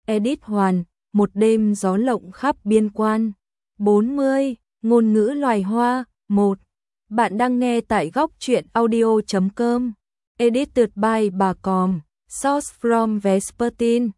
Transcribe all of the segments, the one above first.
Edit Hoàn, một đêm gió lộng khắp biên quan. 40. Ngôn ngữ loài hoa. 1. Bạn đang nghe tại góc truyện audio.com. Edited by Bà Còm. Source from Vespertine.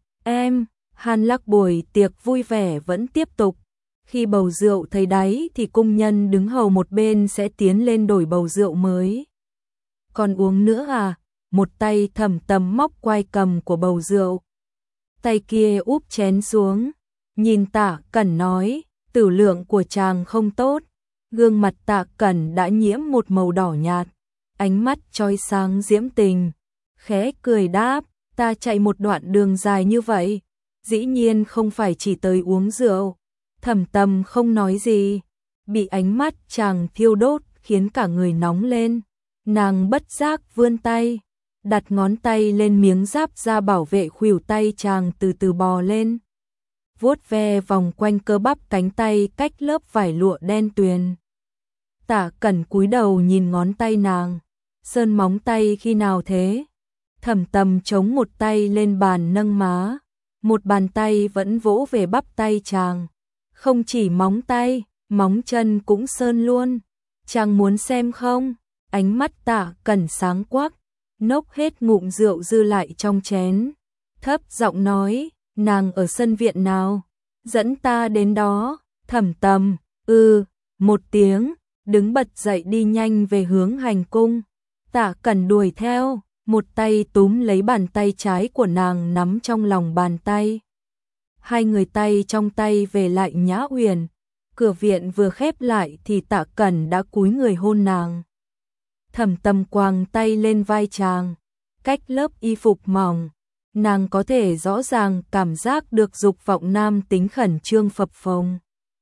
Hàn Lạc buổi tiệc vui vẻ vẫn tiếp tục. Khi bầu rượu thấy đáy thì cung nhân đứng hầu một bên sẽ tiến lên đổi bầu rượu mới. Còn uống nữa à? Một tay Thẩm Tầm móc quai cầm của bầu rượu. Tay kia úp chén xuống. Nhìn Tạ Cẩn nói, tử lượng của chàng không tốt. Gương mặt Tạ Cẩn đã nhiễm một màu đỏ nhạt. Ánh mắt chói sáng diễm tình. Khẽ cười đáp, ta chạy một đoạn đường dài như vậy. Dĩ nhiên không phải chỉ tới uống rượu. Thẩm Tầm không nói gì. Bị ánh mắt chàng thiêu đốt khiến cả người nóng lên. Nàng bất giác vươn tay. Đặt ngón tay lên miếng giáp da bảo vệ khuỷu tay chàng từ từ bò lên. Vuốt ve vòng quanh cơ bắp cánh tay cách lớp vải lụa đen tuyền. Tạ Cẩn cúi đầu nhìn ngón tay nàng. Sơn móng tay khi nào thế? Thẩm Tầm chống một tay lên bàn nâng má. Một bàn tay vẫn vỗ về bắp tay chàng. Không chỉ móng tay, móng chân cũng sơn luôn. Chàng muốn xem không? Ánh mắt Tạ Cẩn sáng quắc. Nốc hết ngụm rượu dư lại trong chén. Thấp giọng nói, nàng ở sân viện nào? Dẫn ta đến đó. Thẩm Tầm, một tiếng, đứng bật dậy đi nhanh về hướng hành cung. Tạ Cẩn đuổi theo, một tay túm lấy bàn tay trái của nàng nắm trong lòng bàn tay. Hai người tay trong tay về lại Nhã Uyển. Cửa viện vừa khép lại thì Tạ Cẩn đã cúi người hôn nàng. Thẩm Tầm quàng tay lên vai chàng, cách lớp y phục mỏng, nàng có thể rõ ràng cảm giác được dục vọng nam tính khẩn trương phập phồng.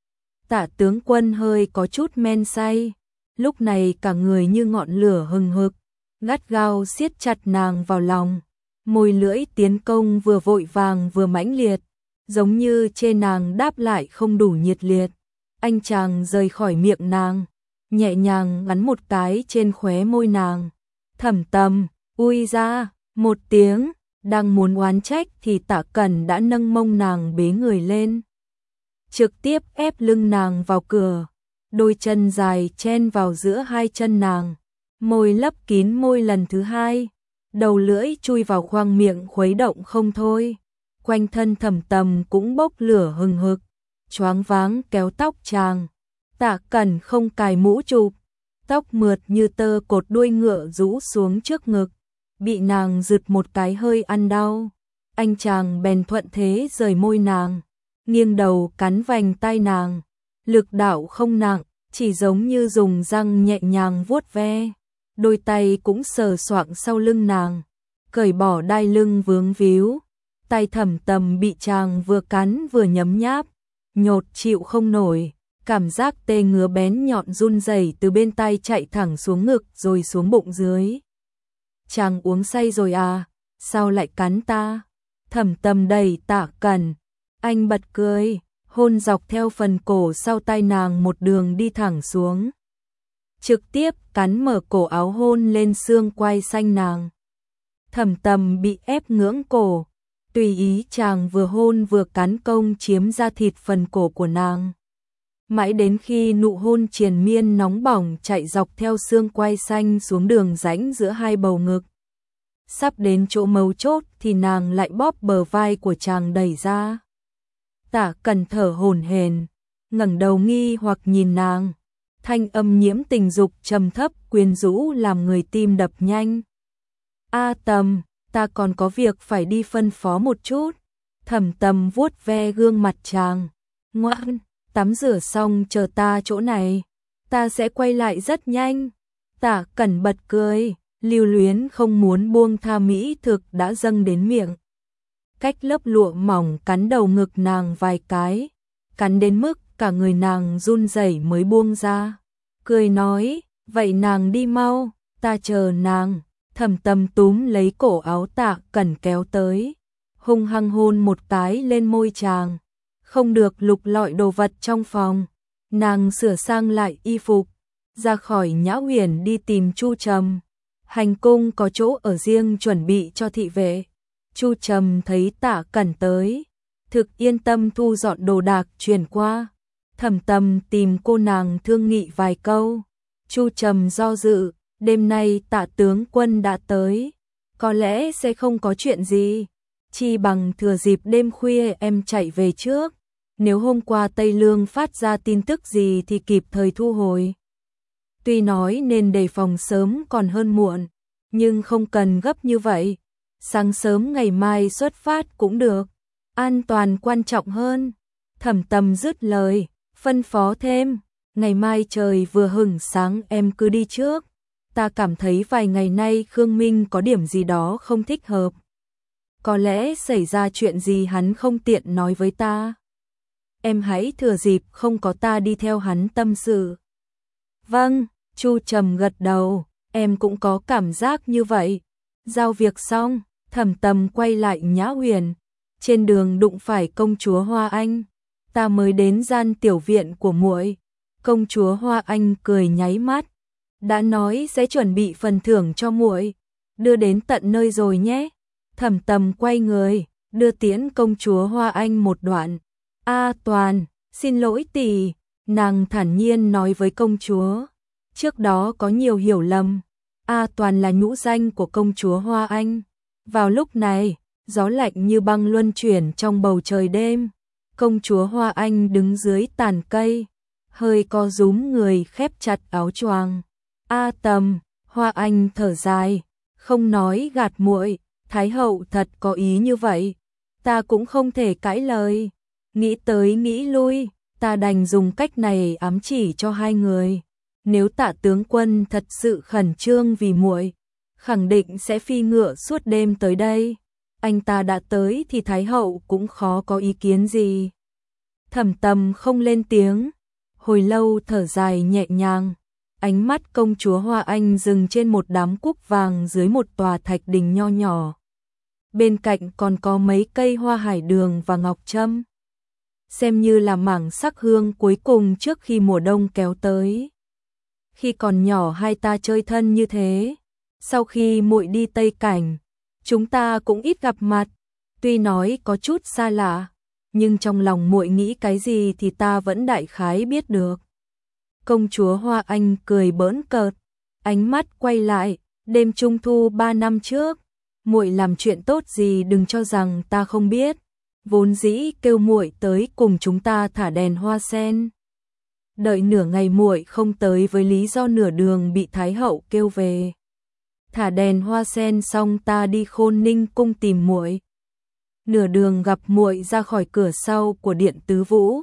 Tạ tướng quân hơi có chút men say, lúc này cả người như ngọn lửa hừng hực, gắt gao siết chặt nàng vào lòng, môi lưỡi tiến công vừa vội vàng vừa mãnh liệt, giống như trên nàng đáp lại không đủ nhiệt liệt. Anh chàng rời khỏi miệng nàng, nhẹ nhàng ngắn một cái trên khóe môi nàng. Thẩm Tầm, ui ra, một tiếng, đang muốn oán trách thì Tạ Cẩn đã nâng mông nàng bế người lên. Trực tiếp ép lưng nàng vào cửa, đôi chân dài chen vào giữa hai chân nàng, môi lấp kín môi lần thứ hai, đầu lưỡi chui vào khoang miệng khuấy động không thôi. Quanh thân Thẩm Tầm cũng bốc lửa hừng hực, choáng váng kéo tóc chàng. Tạ Cẩn không cài mũ chụp, tóc mượt như tơ cột đuôi ngựa rũ xuống trước ngực, bị nàng giật một cái hơi ăn đau. Anh chàng bèn thuận thế rời môi nàng, nghiêng đầu cắn vành tai nàng, lực đạo không nặng, chỉ giống như dùng răng nhẹ nhàng vuốt ve. Đôi tay cũng sờ soạng sau lưng nàng, cởi bỏ đai lưng vướng víu. Tay Thẩm Tầm bị chàng vừa cắn vừa nhấm nháp, nhột chịu không nổi. Cảm giác tê ngứa bén nhọn run rẩy từ bên tay chạy thẳng xuống ngực rồi xuống bụng dưới. Chàng uống say rồi à? Sao lại cắn ta? Thẩm Tầm đẩy Tạ Cẩn. Anh bật cười, hôn dọc theo phần cổ sau tai nàng một đường đi thẳng xuống. Trực tiếp cắn mở cổ áo hôn lên xương quai xanh nàng. Thẩm Tầm bị ép ngưỡng cổ. Tùy ý chàng vừa hôn vừa cắn công chiếm ra thịt phần cổ của nàng. Mãi đến khi nụ hôn triền miên nóng bỏng chạy dọc theo xương quai xanh xuống đường rãnh giữa hai bầu ngực. Sắp đến chỗ mấu chốt thì nàng lại bóp bờ vai của chàng đẩy ra. Tạ Cẩn thở hổn hển, ngẩng đầu nghi hoặc nhìn nàng. Thanh âm nhiễm tình dục trầm thấp quyến rũ làm người tim đập nhanh. A Tầm, ta còn có việc phải đi phân phó một chút. Thẩm Tầm vuốt ve gương mặt chàng. Ngoan, tắm rửa xong chờ ta chỗ này, ta sẽ quay lại rất nhanh. Tạ Cẩn bật cười, lưu luyến không muốn buông tha mỹ thực đã dâng đến miệng. Cách lớp lụa mỏng cắn đầu ngực nàng vài cái, cắn đến mức cả người nàng run rẩy mới buông ra. Cười nói, vậy nàng đi mau, ta chờ nàng. Thẩm Tầm túm lấy cổ áo Tạ Cẩn kéo tới, hung hăng hôn một cái lên môi chàng. Không được lục lọi đồ vật trong phòng. Nàng sửa sang lại y phục, ra khỏi Nhã Uyển đi tìm Chu Trầm. Hành cung có chỗ ở riêng chuẩn bị cho thị vệ. Chu Trầm thấy Tạ Cẩn tới, thực yên tâm thu dọn đồ đạc chuyển qua. Thẩm Tâm tìm cô nàng thương nghị vài câu. Chu Trầm do dự, đêm nay Tạ tướng quân đã tới, có lẽ sẽ không có chuyện gì, chi bằng thừa dịp đêm khuya em chạy về trước, nếu hôm qua Tây Lương phát ra tin tức gì thì kịp thời thu hồi. Tuy nói nên đề phòng sớm còn hơn muộn, nhưng không cần gấp như vậy, sáng sớm ngày mai xuất phát cũng được, an toàn quan trọng hơn. Thẩm Tâm dứt lời, phân phó thêm, ngày mai trời vừa hửng sáng em cứ đi trước, ta cảm thấy vài ngày nay Khương Minh có điểm gì đó không thích hợp. Có lẽ xảy ra chuyện gì hắn không tiện nói với ta. Em hãy thừa dịp không có ta đi theo hắn tâm sự. Vâng, Chu Trầm gật đầu, em cũng có cảm giác như vậy. Giao việc xong, Thẩm Tâm quay lại Nhã Huyền, trên đường đụng phải công chúa Hoa Anh. Ta mới đến gian tiểu viện của muội. Công chúa Hoa Anh cười nháy mắt, đã nói sẽ chuẩn bị phần thưởng cho muội, đưa đến tận nơi rồi nhé. Thẩm Tâm quay người, đưa tiễn công chúa Hoa Anh một đoạn. A Toàn, xin lỗi tỷ, nàng thản nhiên nói với công chúa. Trước đó có nhiều hiểu lầm, A Toàn là nhũ danh của công chúa Hoa Anh. Vào lúc này, gió lạnh như băng luân chuyển trong bầu trời đêm. Công chúa Hoa Anh đứng dưới tàn cây, hơi co rúm người khép chặt áo choàng. A Tầm, Hoa Anh thở dài, không nói gạt muội, Thái hậu thật có ý như vậy, ta cũng không thể cãi lời. Nghĩ tới nghĩ lui, ta đành dùng cách này ám chỉ cho hai người. Nếu Tạ tướng quân thật sự khẩn trương vì muội, khẳng định sẽ phi ngựa suốt đêm tới đây. Anh ta đã tới thì Thái hậu cũng khó có ý kiến gì. Thẩm Tâm không lên tiếng, hồi lâu thở dài nhẹ nhàng. Ánh mắt công chúa Hoa Anh dừng trên một đám cúc vàng dưới một tòa thạch đình nho nhỏ. Bên cạnh còn có mấy cây hoa hải đường và ngọc trâm, xem như là mảng sắc hương cuối cùng trước khi mùa đông kéo tới. Khi còn nhỏ hai ta chơi thân như thế, sau khi muội đi Tây Cảnh, chúng ta cũng ít gặp mặt, tuy nói có chút xa lạ, nhưng trong lòng muội nghĩ cái gì thì ta vẫn đại khái biết được. Công chúa Hoa Anh cười bỡn cợt, ánh mắt quay lại, đêm trung thu 3 năm trước, muội làm chuyện tốt gì đừng cho rằng ta không biết, vốn dĩ kêu muội tới cùng chúng ta thả đèn hoa sen. Đợi nửa ngày muội không tới với lý do nửa đường bị Thái hậu kêu về. Thả đèn hoa sen xong ta đi Khôn Ninh cung tìm muội. Nửa đường gặp muội ra khỏi cửa sau của điện Tứ Vũ.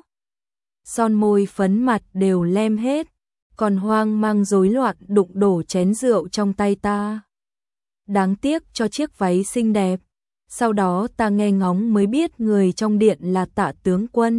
Son môi phấn mặt đều lem hết, còn hoang mang rối loạn đụng đổ chén rượu trong tay ta. Đáng tiếc cho chiếc váy xinh đẹp. Sau đó ta nghe ngóng mới biết người trong điện là Tạ tướng quân.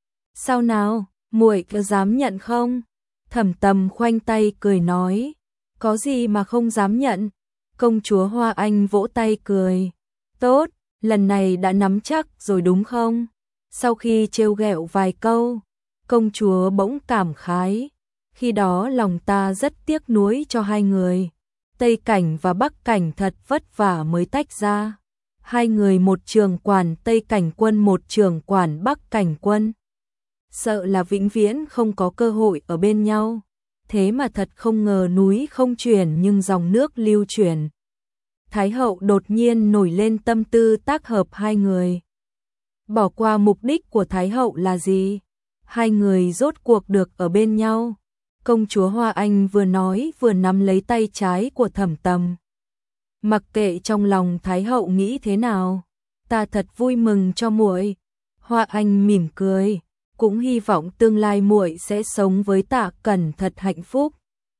Sao nào, muội có dám nhận không? Thẩm Tâm khoanh tay cười nói, có gì mà không dám nhận. Công chúa Hoa Anh vỗ tay cười, tốt, lần này đã nắm chắc rồi đúng không? Sau khi trêu ghẹo vài câu, công chúa bỗng cảm khái, khi đó lòng ta rất tiếc nuối cho hai người. Tây Cảnh và Bắc Cảnh thật vất vả mới tách ra. Hai người một trường quản Tây Cảnh quân, một trường quản Bắc Cảnh quân. Sợ là vĩnh viễn không có cơ hội ở bên nhau. Thế mà thật không ngờ núi không chuyển nhưng dòng nước lưu chuyển. Thái hậu đột nhiên nổi lên tâm tư tác hợp hai người. Bỏ qua mục đích của Thái hậu là gì? Hai người rốt cuộc được ở bên nhau. Công chúa Hoa Anh vừa nói vừa nắm lấy tay trái của Thẩm Tâm. Mặc kệ trong lòng Thái hậu nghĩ thế nào, ta thật vui mừng cho muội. Hoa Anh mỉm cười, cũng hy vọng tương lai muội sẽ sống với Tạ Cẩn thật hạnh phúc.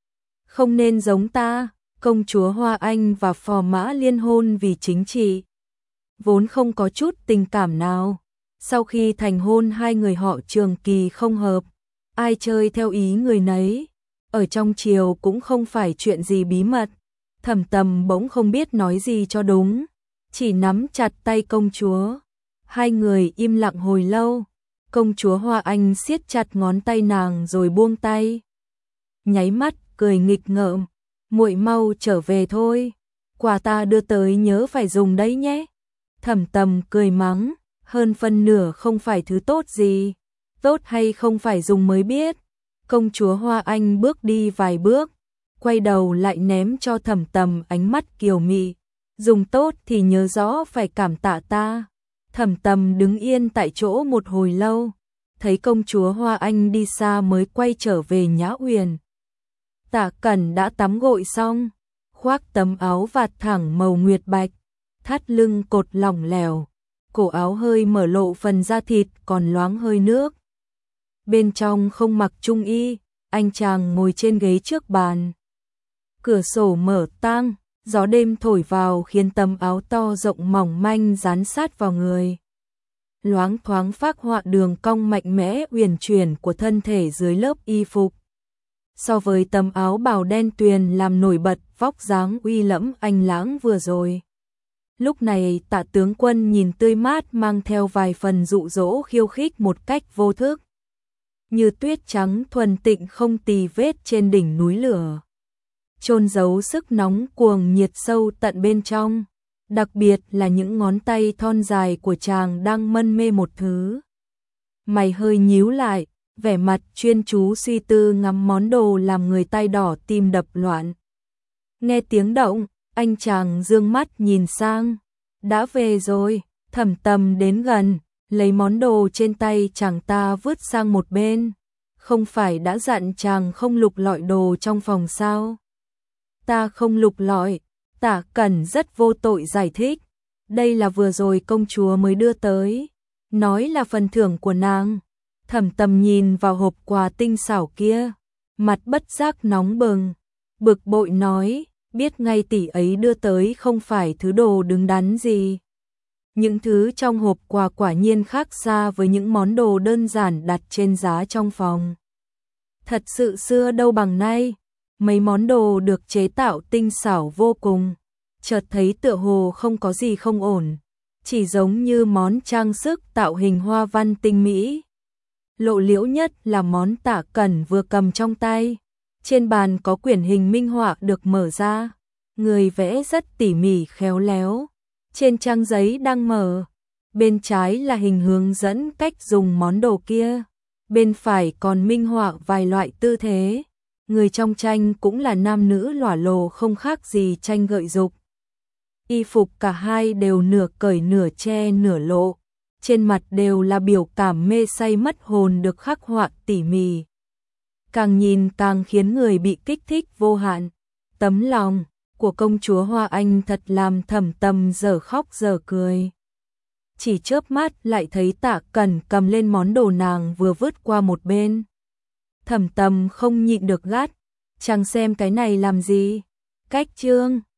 Không nên giống ta, công chúa Hoa Anh và phò mã liên hôn vì chính trị, vốn không có chút tình cảm nào. Sau khi thành hôn hai người họ trường kỳ không hợp, ai chơi theo ý người nấy, ở trong triều cũng không phải chuyện gì bí mật. Thẩm Tâm bỗng không biết nói gì cho đúng, chỉ nắm chặt tay công chúa. Hai người im lặng hồi lâu, công chúa Hoa Anh siết chặt ngón tay nàng rồi buông tay. Nháy mắt cười nghịch ngợm, muội mau trở về thôi, quà ta đưa tới nhớ phải dùng đấy nhé. Thẩm Tâm cười mắng, hơn phân nửa không phải thứ tốt gì, tốt hay không phải dùng mới biết. Công chúa Hoa Anh bước đi vài bước, quay đầu lại ném cho Thẩm Tầm ánh mắt kiều mị, dùng tốt thì nhớ rõ phải cảm tạ ta. Thẩm Tầm đứng yên tại chỗ một hồi lâu, thấy công chúa Hoa Anh đi xa mới quay trở về Nhã Uyển. Tạ Cẩn đã tắm gội xong, khoác tấm áo vạt thẳng màu nguyệt bạch, thắt lưng cột lỏng lẻo, cổ áo hơi mở lộ phần da thịt còn loáng hơi nước. Bên trong không mặc trung y, anh chàng ngồi trên ghế trước bàn. Cửa sổ mở toang, gió đêm thổi vào khiến tấm áo to rộng mỏng manh dán sát vào người. Loáng thoáng phác họa đường cong mạnh mẽ uyển chuyển của thân thể dưới lớp y phục. So với tấm áo bào đen tuyền làm nổi bật vóc dáng uy lẫm anh lãng vừa rồi. Lúc này Tạ tướng quân nhìn tươi mát mang theo vài phần dụ dỗ khiêu khích một cách vô thức. Như tuyết trắng thuần tịnh không tì vết trên đỉnh núi lửa. Chôn giấu sức nóng cuồng nhiệt sâu tận bên trong. Đặc biệt là những ngón tay thon dài của chàng đang mân mê một thứ. Mày hơi nhíu lại, vẻ mặt chuyên chú suy tư ngắm món đồ làm người tay đỏ tim đập loạn. Nghe tiếng động, anh chàng dương mắt nhìn sang. Đã về rồi, Thẩm Tầm đến gần, lấy món đồ trên tay chàng ta vứt sang một bên. Không phải đã dặn chàng không lục lọi đồ trong phòng sao? Ta không lục lọi. Tạ Cẩn rất vô tội giải thích. Đây là vừa rồi công chúa mới đưa tới. Nói là phần thưởng của nàng. Thẩm Tầm nhìn vào hộp quà tinh xảo kia. Mặt bất giác nóng bừng. Bực bội nói, biết ngay tỷ ấy đưa tới không phải thứ đồ đứng đắn gì. Những thứ trong hộp quà quả nhiên khác xa với những món đồ đơn giản đặt trên giá trong phòng. Thật sự xưa đâu bằng nay. Mấy món đồ được chế tạo tinh xảo vô cùng, chợt thấy tựa hồ không có gì không ổn, chỉ giống như món trang sức tạo hình hoa văn tinh mỹ. Lộ liễu nhất là món Tạ Cẩn vừa cầm trong tay, trên bàn có quyển hình minh họa được mở ra, người vẽ rất tỉ mỉ khéo léo, trên trang giấy đang mở, bên trái là hình hướng dẫn cách dùng món đồ kia, bên phải còn minh họa vài loại tư thế. Người trong tranh cũng là nam nữ lỏa lồ không khác gì tranh gợi dục. Y phục cả hai đều nửa cởi nửa che nửa lộ, trên mặt đều là biểu cảm mê say mất hồn được khắc họa tỉ mỉ. Càng nhìn càng khiến người bị kích thích vô hạn. Tấm lòng của công chúa Hoa Anh thật làm Thẩm Tầm dở khóc dở cười. Chỉ chớp mắt lại thấy Tạ Cẩn cầm lên món đồ nàng vừa vứt qua một bên. Thẩm Tầm không nhịn được gắt, chẳng xem cái này làm gì. Cách trương,